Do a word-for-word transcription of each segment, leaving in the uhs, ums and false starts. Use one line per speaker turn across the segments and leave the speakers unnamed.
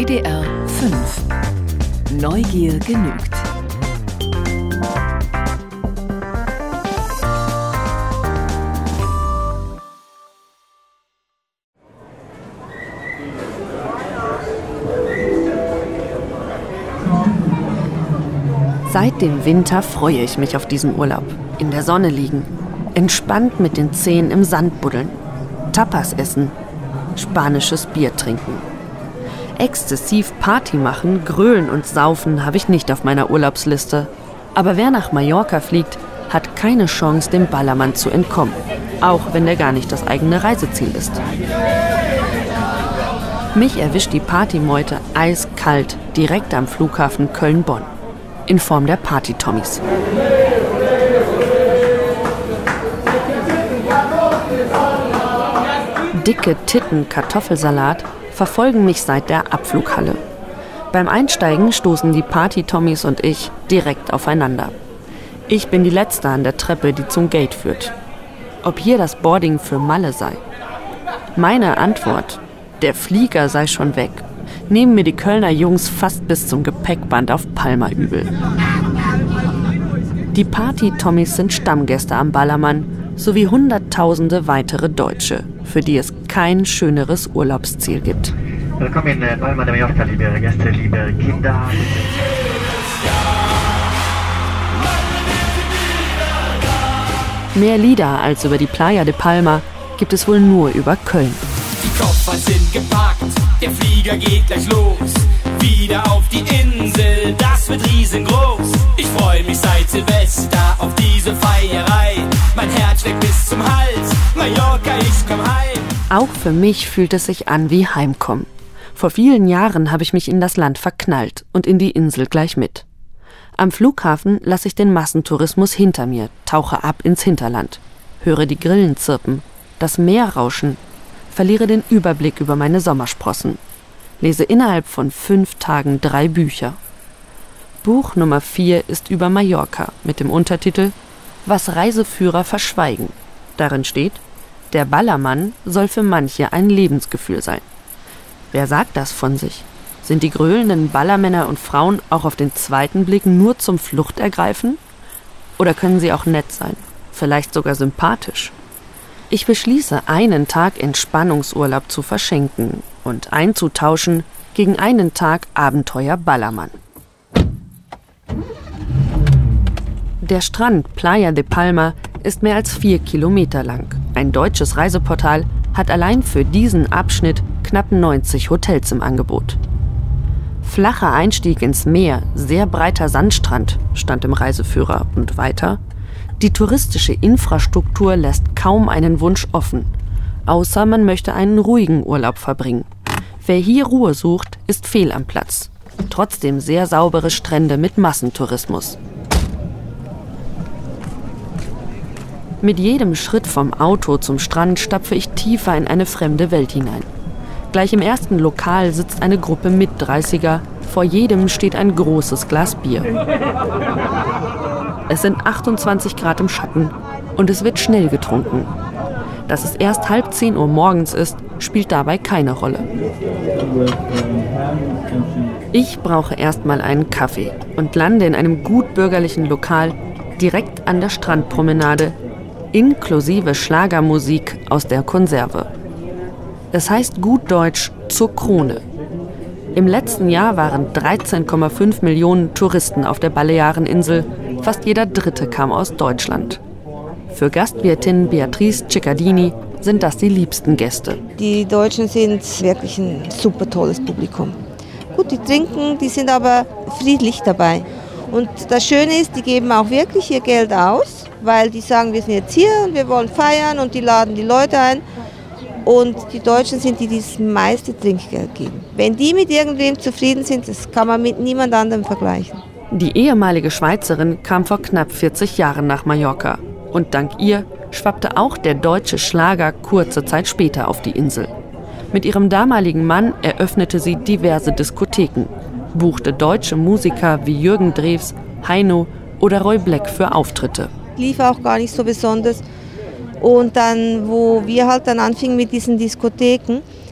W D R fünf. Neugier genügt.
Seit dem Winter freue ich mich auf diesen Urlaub. In der Sonne liegen, entspannt mit den Zehen im Sand buddeln, Tapas essen, spanisches Bier trinken. Exzessiv Party machen, grölen und saufen habe ich nicht auf meiner Urlaubsliste. Aber wer nach Mallorca fliegt, hat keine Chance, dem Ballermann zu entkommen. Auch wenn der gar nicht das eigene Reiseziel ist. Mich erwischt die Partymeute eiskalt direkt am Flughafen Köln-Bonn. In Form der Party-Tommies. Dicke Titten Kartoffelsalat verfolgen mich seit der Abflughalle. Beim Einsteigen stoßen die Party-Tommies und ich direkt aufeinander. Ich bin die Letzte an der Treppe, die zum Gate führt. Ob hier das Boarding für Malle sei? Meine Antwort: Der Flieger sei schon weg. Nehmen mir die Kölner Jungs fast bis zum Gepäckband auf Palma übel. Die Party-Tommies sind Stammgäste am Ballermann, sowie hunderttausende weitere Deutsche, für die es kein schöneres Urlaubsziel gibt.
Willkommen in Palma de Mallorca, liebe Gäste, liebe Kinder.
Mehr Lieder als über die Playa de Palma gibt es wohl nur über Köln.
Die Koffer sind gepackt, der Flieger geht gleich los. Wieder auf die Insel, das wird riesengroß. Ich freue mich seit Silvester auf diese Feierei. Mein Herz schlägt bis zum Hals, Mallorca, ich komm heim.
Auch für mich fühlt es sich an wie Heimkommen. Vor vielen Jahren habe ich mich in das Land verknallt und in die Insel gleich mit. Am Flughafen lasse ich den Massentourismus hinter mir, tauche ab ins Hinterland, höre die Grillen zirpen, das Meer rauschen, verliere den Überblick über meine Sommersprossen, lese innerhalb von fünf Tagen drei Bücher. Buch Nummer vier ist über Mallorca mit dem Untertitel »Was Reiseführer verschweigen«. Darin steht, der Ballermann soll für manche ein Lebensgefühl sein. Wer sagt das von sich? Sind die gröhlenden Ballermänner und Frauen auch auf den zweiten Blick nur zum Fluchtergreifen? Oder können sie auch nett sein, vielleicht sogar sympathisch? Ich beschließe, einen Tag Entspannungsurlaub zu verschenken und einzutauschen gegen einen Tag Abenteuer Ballermann. Der Strand Playa de Palma ist mehr als vier Kilometer lang. Ein deutsches Reiseportal hat allein für diesen Abschnitt knapp neunzig Hotels im Angebot. Flacher Einstieg ins Meer, sehr breiter Sandstrand, stand im Reiseführer und weiter. Die touristische Infrastruktur lässt kaum einen Wunsch offen, außer man möchte einen ruhigen Urlaub verbringen. Wer hier Ruhe sucht, ist fehl am Platz. Trotzdem sehr saubere Strände mit Massentourismus. Mit jedem Schritt vom Auto zum Strand stapfe ich tiefer in eine fremde Welt hinein. Gleich im ersten Lokal sitzt eine Gruppe Mit-Dreißiger, vor jedem steht ein großes Glas Bier. Es sind achtundzwanzig Grad im Schatten und es wird schnell getrunken. Dass es erst halb zehn Uhr morgens ist, spielt dabei keine Rolle. Ich brauche erstmal einen Kaffee und lande in einem gutbürgerlichen Lokal direkt an der Strandpromenade, inklusive Schlagermusik aus der Konserve. Es heißt gut deutsch zur Krone. Im letzten Jahr waren dreizehn Komma fünf Millionen Touristen auf der Baleareninsel. Fast jeder Dritte kam aus Deutschland. Für Gastwirtin Beatrice Ciccadini sind das die liebsten Gäste.
Die Deutschen sind wirklich ein super tolles Publikum. Gut, die trinken, die sind aber friedlich dabei. Und das Schöne ist, die geben auch wirklich ihr Geld aus, weil die sagen, wir sind jetzt hier und wir wollen feiern und die laden die Leute ein. Und die Deutschen sind die, die das meiste Trinkgeld geben. Wenn die mit irgendwem zufrieden sind, das kann man mit niemand anderem vergleichen.
Die ehemalige Schweizerin kam vor knapp vierzig Jahren nach Mallorca. Und dank ihr schwappte auch der deutsche Schlager kurze Zeit später auf die Insel. Mit ihrem damaligen Mann eröffnete sie diverse Diskotheken, buchte deutsche Musiker wie Jürgen Drews, Heino oder Roy Black für Auftritte.
Lief auch gar nicht so besonders. Und dann, wo wir halt dann anfingen mit diesen Diskotheken,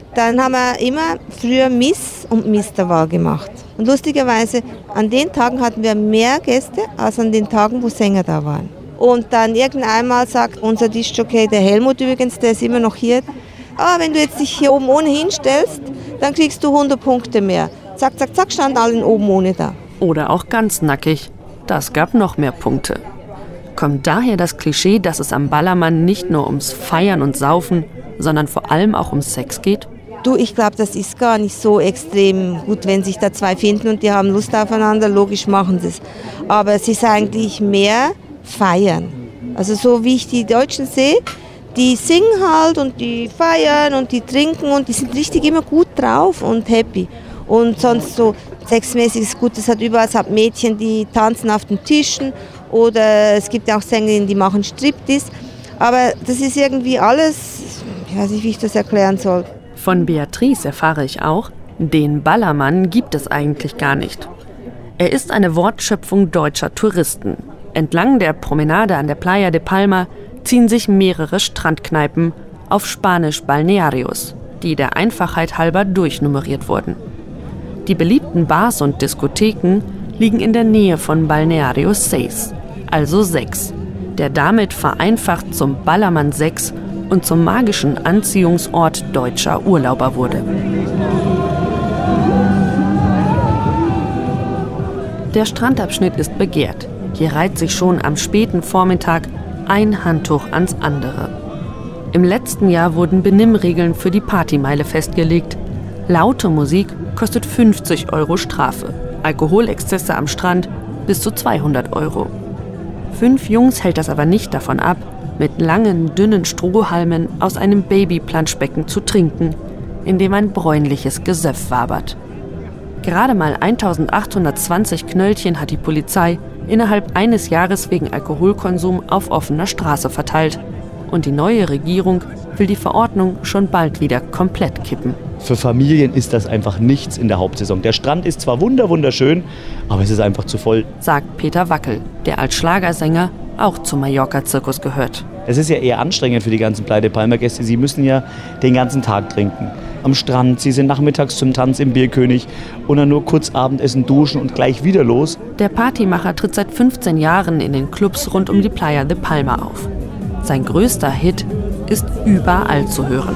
Dann haben wir immer früher Miss und Misterwahl gemacht. Und lustigerweise, an den Tagen hatten wir mehr Gäste als an den Tagen, wo Sänger da waren. Und dann irgendeinmal sagt unser Diskjockey, der Helmut übrigens, der ist immer noch hier, ah, wenn du jetzt dich hier oben ohne hinstellst, dann kriegst du hundert Punkte mehr. Zack, zack, zack, standen alle oben ohne da.
Oder auch ganz nackig. Das gab noch mehr Punkte. Kommt daher das Klischee, dass es am Ballermann nicht nur ums Feiern und Saufen, sondern vor allem auch um Sex geht?
Du, ich glaube, das ist gar nicht so extrem gut, wenn sich da zwei finden und die haben Lust aufeinander, logisch machen sie es. Aber es ist eigentlich mehr Feiern. Also so wie ich die Deutschen sehe, die singen halt und die feiern und die trinken und die sind richtig immer gut drauf und happy. Und sonst so sexmäßig ist gut, es hat überall, es hat Mädchen, die tanzen auf den Tischen oder es gibt auch Sängerinnen, die machen Striptease. Aber das ist irgendwie alles, ich weiß nicht, wie ich das erklären soll.
Von Beatrice erfahre ich auch, den Ballermann gibt es eigentlich gar nicht. Er ist eine Wortschöpfung deutscher Touristen. Entlang der Promenade an der Playa de Palma ziehen sich mehrere Strandkneipen, auf Spanisch Balnearios, die der Einfachheit halber durchnummeriert wurden. Die beliebten Bars und Diskotheken liegen in der Nähe von Balneario seis, also sechs, der damit vereinfacht zum Ballermann sechs und zum magischen Anziehungsort deutscher Urlauber wurde. Der Strandabschnitt ist begehrt. Hier reiht sich schon am späten Vormittag ein Handtuch ans andere. Im letzten Jahr wurden Benimmregeln für die Partymeile festgelegt. Laute Musik kostet fünfzig Euro Strafe, Alkoholexzesse am Strand bis zu zweihundert Euro. Fünf Jungs hält das aber nicht davon ab, mit langen, dünnen Strohhalmen aus einem Babyplanschbecken zu trinken, in dem ein bräunliches Gesöff wabert. Gerade mal eintausendachthundertzwanzig Knöllchen hat die Polizei innerhalb eines Jahres wegen Alkoholkonsum auf offener Straße verteilt. Und die neue Regierung will die Verordnung schon bald wieder komplett kippen.
Für Familien ist das einfach nichts in der Hauptsaison. Der Strand ist zwar wunderschön, aber es ist einfach zu voll.
Sagt Peter Wackel, der als Schlagersänger auch zum Mallorca-Zirkus gehört.
Es ist ja eher anstrengend für die ganzen Playa de Palma-Gäste. Sie müssen ja den ganzen Tag trinken. Am Strand, sie sind nachmittags zum Tanz im Bierkönig und dann nur kurz Abendessen, duschen und gleich wieder los.
Der Partymacher tritt seit fünfzehn Jahren in den Clubs rund um die Playa de Palma auf. Sein größter Hit ist überall zu hören.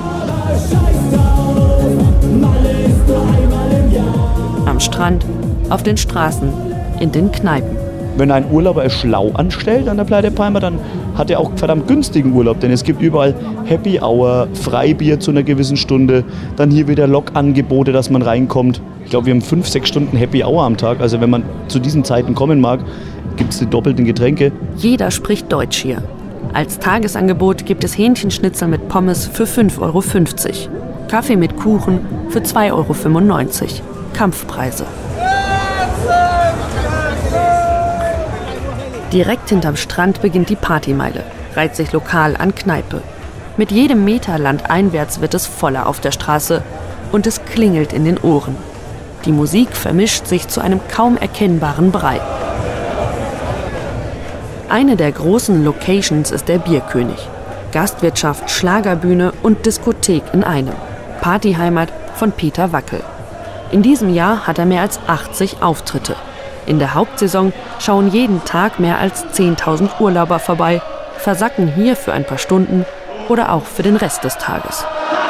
Am Strand, auf den Straßen, in den Kneipen.
Wenn ein Urlauber es schlau anstellt an der Playa de Palma, dann hat er auch verdammt günstigen Urlaub. Denn es gibt überall Happy Hour, Freibier zu einer gewissen Stunde, dann hier wieder Lokangebote, dass man reinkommt. Ich glaube, wir haben fünf, sechs Stunden Happy Hour am Tag. Also wenn man zu diesen Zeiten kommen mag, gibt es die doppelten Getränke.
Jeder spricht Deutsch hier. Als Tagesangebot gibt es Hähnchenschnitzel mit Pommes für fünf Euro fünfzig. Kaffee mit Kuchen für zwei Euro fünfundneunzig. Kampfpreise. Direkt hinterm Strand beginnt die Partymeile, reiht sich lokal an Kneipe. Mit jedem Meter landeinwärts wird es voller auf der Straße und es klingelt in den Ohren. Die Musik vermischt sich zu einem kaum erkennbaren Brei. Eine der großen Locations ist der Bierkönig. Gastwirtschaft, Schlagerbühne und Diskothek in einem. Partyheimat von Peter Wackel. In diesem Jahr hat er mehr als achtzig Auftritte. In der Hauptsaison schauen jeden Tag mehr als zehntausend Urlauber vorbei, versacken hier für ein paar Stunden oder auch für den Rest des Tages.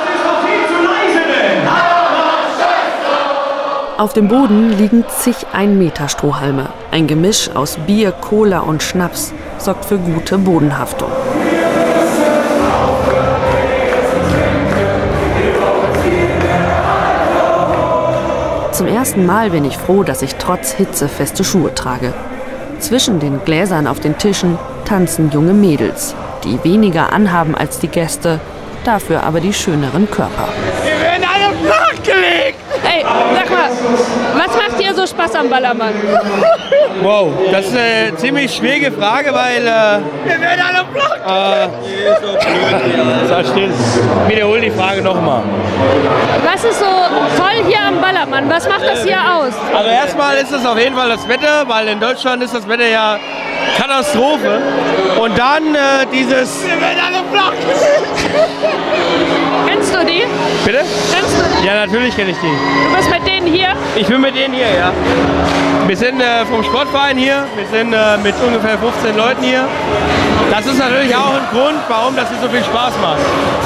Auf dem Boden liegen zig Ein-Meter-Strohhalme. Ein Gemisch aus Bier, Cola und Schnaps sorgt für gute Bodenhaftung. Zum ersten Mal bin ich froh, dass ich trotz Hitze feste Schuhe trage. Zwischen den Gläsern auf den Tischen tanzen junge Mädels, die weniger anhaben als die Gäste, dafür aber die schöneren Körper.
Wir werden alle flachgelegt!
Ey, sag mal, was macht dir so Spaß am Ballermann?
Wow, das ist eine ziemlich schwierige Frage, weil... Äh, wir werden alle flachgelegt! Äh, Sag still. Wiederhol die Frage nochmal.
Was ist so toll hier am Ballermann? Was macht das hier aus?
Also erstmal ist es auf jeden Fall das Wetter, weil in Deutschland ist das Wetter ja Katastrophe. Und dann äh, dieses... Wir werden alle flachgelegt!
Kennst du die?
Bitte?
Kennst du?
Ja, natürlich kenne ich die.
Du bist mit denen hier?
Ich bin mit denen hier, ja. Wir sind äh, vom Sportverein hier. Wir sind äh, mit ungefähr fünfzehn Leuten hier. Das ist natürlich auch ein Grund, warum das hier so viel Spaß macht.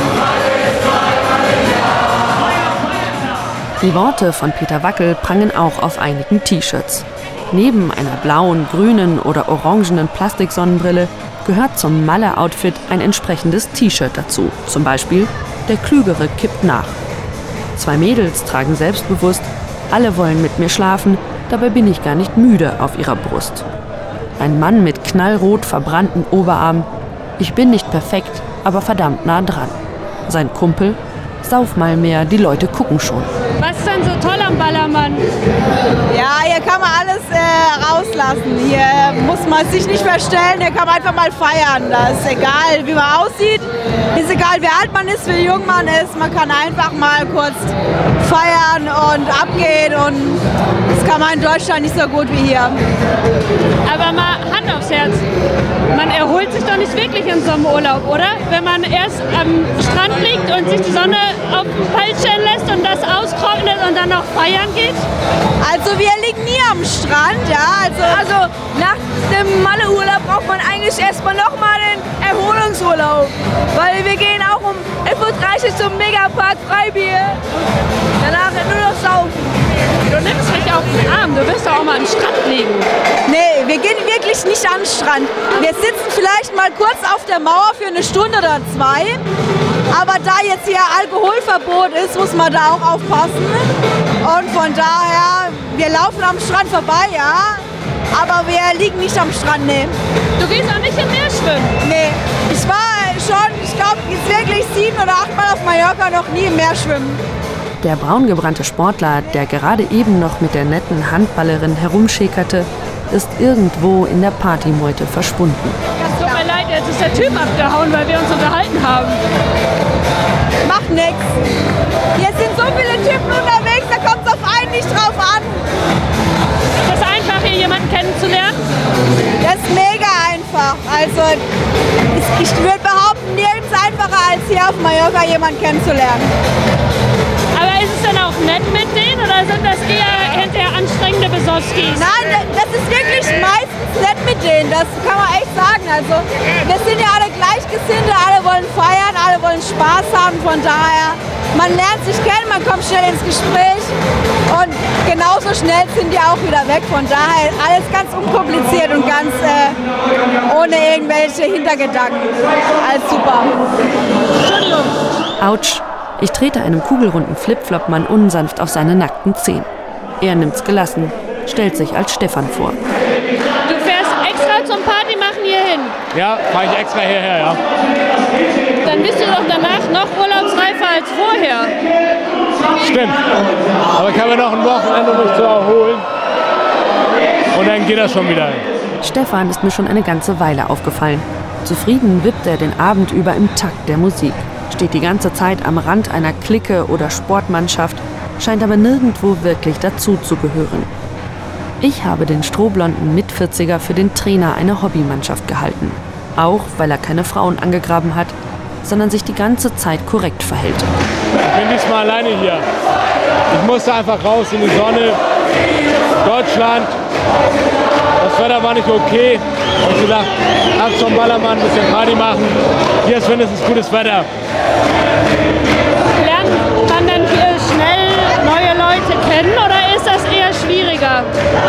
Die Worte von Peter Wackel prangen auch auf einigen T-Shirts. Neben einer blauen, grünen oder orangenen Plastiksonnenbrille gehört zum Malle-Outfit ein entsprechendes T-Shirt dazu. Zum Beispiel „Der Klügere kippt nach". Zwei Mädels tragen selbstbewusst „Alle wollen mit mir schlafen, dabei bin ich gar nicht müde" auf ihrer Brust. Ein Mann mit knallrot verbrannten Oberarm „Ich bin nicht perfekt, aber verdammt nah dran". Sein Kumpel „Sauf mal mehr, die Leute gucken schon".
Was ist denn so toll am Ballermann?
Ja, hier kann man alles äh, rauslassen. Hier muss man sich nicht verstellen, hier kann man einfach mal feiern. Da ist egal, wie man aussieht, ist egal, wie alt man ist, wie jung man ist. Man kann einfach mal kurz feiern und abgehen und das kann man in Deutschland nicht so gut wie hier.
Aber mal Hand aufs Herz. Man erholt sich doch nicht wirklich in so einem Urlaub, oder? Wenn man erst am Strand liegt und sich die Sonne auf den Hals stellen lässt und das austrocknet und dann noch feiern geht?
Also wir liegen nie am Strand, ja. Also,
also nach dem Malle-Urlaub braucht man eigentlich erstmal nochmal den Erholungsurlaub. Weil wir gehen auch um elf Uhr dreißig zum Megapark Freibier. Danach nur noch saufen.
Du nimmst mich auf den Arm, du wirst doch auch mal am Strand liegen.
Nee, wir gehen wirklich nicht an den Strand. Wir sitzen vielleicht mal kurz auf der Mauer für eine Stunde oder zwei. Aber da jetzt hier Alkoholverbot ist, muss man da auch aufpassen. Und von daher, wir laufen am Strand vorbei, ja. Aber wir liegen nicht am Strand, nee.
Du gehst auch nicht im Meer schwimmen?
Nee, ich war schon, ich glaube, jetzt wirklich sieben oder acht Mal auf Mallorca noch nie im Meer schwimmen.
Der braungebrannte Sportler, der gerade eben noch mit der netten Handballerin herumschäkerte, ist irgendwo in der Partymeute verschwunden.
Es tut mir leid, jetzt ist der Typ abgehauen, weil wir uns unterhalten haben.
Macht nix. Hier sind so viele Typen unterwegs, da kommt es auf einen nicht drauf an.
Ist es einfach, hier jemanden kennenzulernen?
Das ist mega einfach. Also ich, ich würde behaupten, nirgends einfacher als hier auf Mallorca jemanden kennenzulernen.
Aber ist es dann auch nett mit denen oder sind das eher hinterher anstrengende Besoskis?
Nein, das ist wirklich meistens nett mit denen, das kann man echt sagen. Also wir sind ja alle Gleichgesinnte, alle wollen feiern, alle wollen Spaß haben, von daher, man lernt sich kennen, man kommt schnell ins Gespräch und genauso schnell sind die auch wieder weg. Von daher alles ganz unkompliziert und ganz äh, ohne irgendwelche Hintergedanken. Alles super.
Entschuldigung.
Autsch. Ich trete einem kugelrunden Flipflop-Mann unsanft auf seine nackten Zehen. Er nimmt's gelassen, stellt sich als Stefan vor.
Du fährst extra zum Party machen hierhin?
Ja, fahre ich extra hierher, ja.
Dann bist du doch danach noch urlaubsreifer als vorher.
Stimmt. Aber ich habe noch ein Wochenende, um mich zu erholen. Und dann geht das schon wieder.
Stefan ist mir schon eine ganze Weile aufgefallen. Zufrieden wippt er den Abend über im Takt der Musik. Steht die ganze Zeit am Rand einer Clique oder Sportmannschaft, scheint aber nirgendwo wirklich dazu zu gehören. Ich habe den strohblonden Mitvierziger für den Trainer einer Hobbymannschaft gehalten. Auch weil er keine Frauen angegraben hat, sondern sich die ganze Zeit korrekt verhält.
Ich bin diesmal alleine hier. Ich musste einfach raus in die Sonne. Deutschland. Das Wetter war nicht okay. Ich habe gedacht, ab zum Ballermann ein bisschen Party machen. Hier ist wenigstens gutes Wetter.
Lernt man dann hier schnell neue Leute kennen oder ist das eher schwieriger?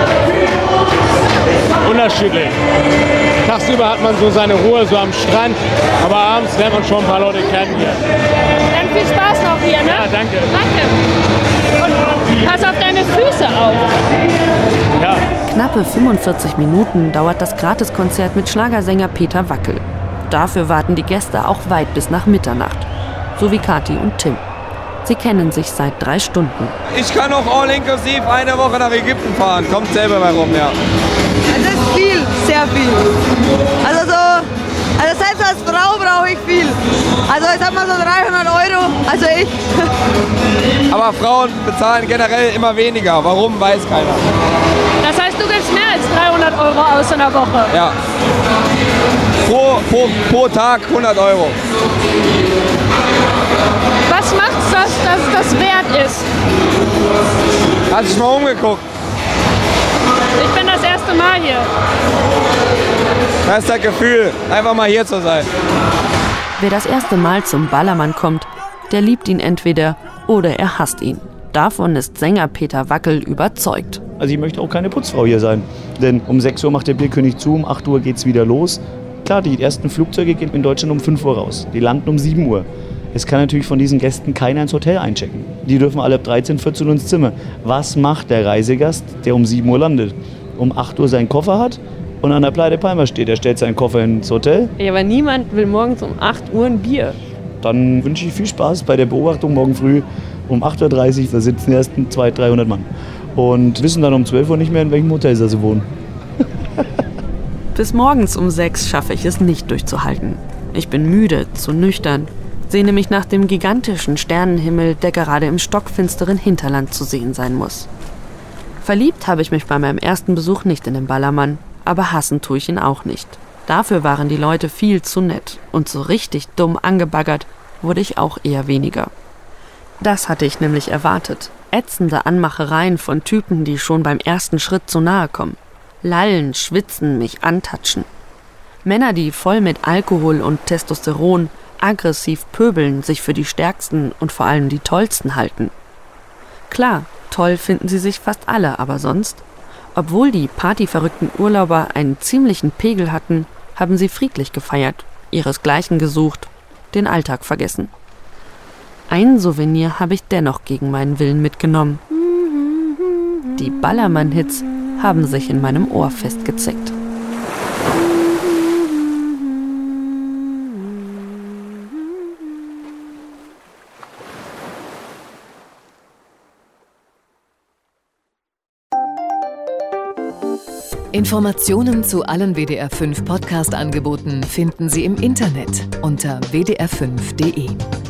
Unterschiedlich. Tagsüber hat man so seine Ruhe so am Strand, aber abends lernt man schon ein paar Leute kennen hier.
Dann viel Spaß noch hier, ne?
Ja, danke.
Danke. Und pass auf deine Füße auf.
Ja.
Knappe fünfundvierzig Minuten dauert das Gratiskonzert mit Schlagersänger Peter Wackel. Dafür warten die Gäste auch weit bis nach Mitternacht. So wie Kathi und Tim. Sie kennen sich seit drei Stunden.
Ich kann auch all inklusiv eine Woche nach Ägypten fahren. Kommt selber mal rum, ja.
Das ist viel, sehr viel. Also so, also selbst als Frau brauche ich viel. Also ich sag mal so dreihundert Euro, also ich.
Aber Frauen bezahlen generell immer weniger. Warum, weiß keiner.
Das heißt, du gibst mehr als dreihundert Euro aus in der Woche?
Ja. Pro, pro, pro Tag hundert Euro.
Was macht das dass es das wert ist.
Hast du dich mal umgeguckt?
Ich bin das erste Mal hier.
Das ist das Gefühl, einfach mal hier zu sein.
Wer das erste Mal zum Ballermann kommt, der liebt ihn entweder oder er hasst ihn. Davon ist Sänger Peter Wackel überzeugt.
Also ich möchte auch keine Putzfrau hier sein. Denn um sechs Uhr macht der Bierkönig zu, um acht Uhr geht's wieder los. Klar, die ersten Flugzeuge gehen in Deutschland um fünf Uhr raus. Die landen um sieben Uhr. Es kann natürlich von diesen Gästen keiner ins Hotel einchecken. Die dürfen alle ab dreizehn, vierzehn Uhr ins Zimmer. Was macht der Reisegast, der um sieben Uhr landet? Um acht Uhr seinen Koffer hat und an der Playa de Palma steht. Er stellt seinen Koffer ins Hotel.
Ja, aber niemand will morgens um acht Uhr ein Bier.
Dann wünsche ich viel Spaß bei der Beobachtung morgen früh. Um acht Uhr dreißig, da sitzen die ersten zweihundert, dreihundert Mann. Und wissen dann um zwölf Uhr nicht mehr, in welchem Hotel sie wohnen.
Bis morgens um sechs schaffe ich es nicht durchzuhalten. Ich bin müde, zu nüchtern, sehne mich nach dem gigantischen Sternenhimmel, der gerade im stockfinsteren Hinterland zu sehen sein muss. Verliebt habe ich mich bei meinem ersten Besuch nicht in den Ballermann, aber hassen tue ich ihn auch nicht. Dafür waren die Leute viel zu nett und so richtig dumm angebaggert wurde ich auch eher weniger. Das hatte ich nämlich erwartet. Ätzende Anmachereien von Typen, die schon beim ersten Schritt zu nahe kommen. Lallen, schwitzen, mich antatschen. Männer, die voll mit Alkohol und Testosteron aggressiv pöbeln, sich für die Stärksten und vor allem die Tollsten halten. Klar, toll finden sie sich fast alle, aber sonst? Obwohl die partyverrückten Urlauber einen ziemlichen Pegel hatten, haben sie friedlich gefeiert, ihresgleichen gesucht, den Alltag vergessen. Ein Souvenir habe ich dennoch gegen meinen Willen mitgenommen. Die Ballermann-Hits haben sich in meinem Ohr festgezeckt.
Informationen zu allen W D R fünf Podcast-Angeboten finden Sie im Internet unter w d r fünf punkt d e.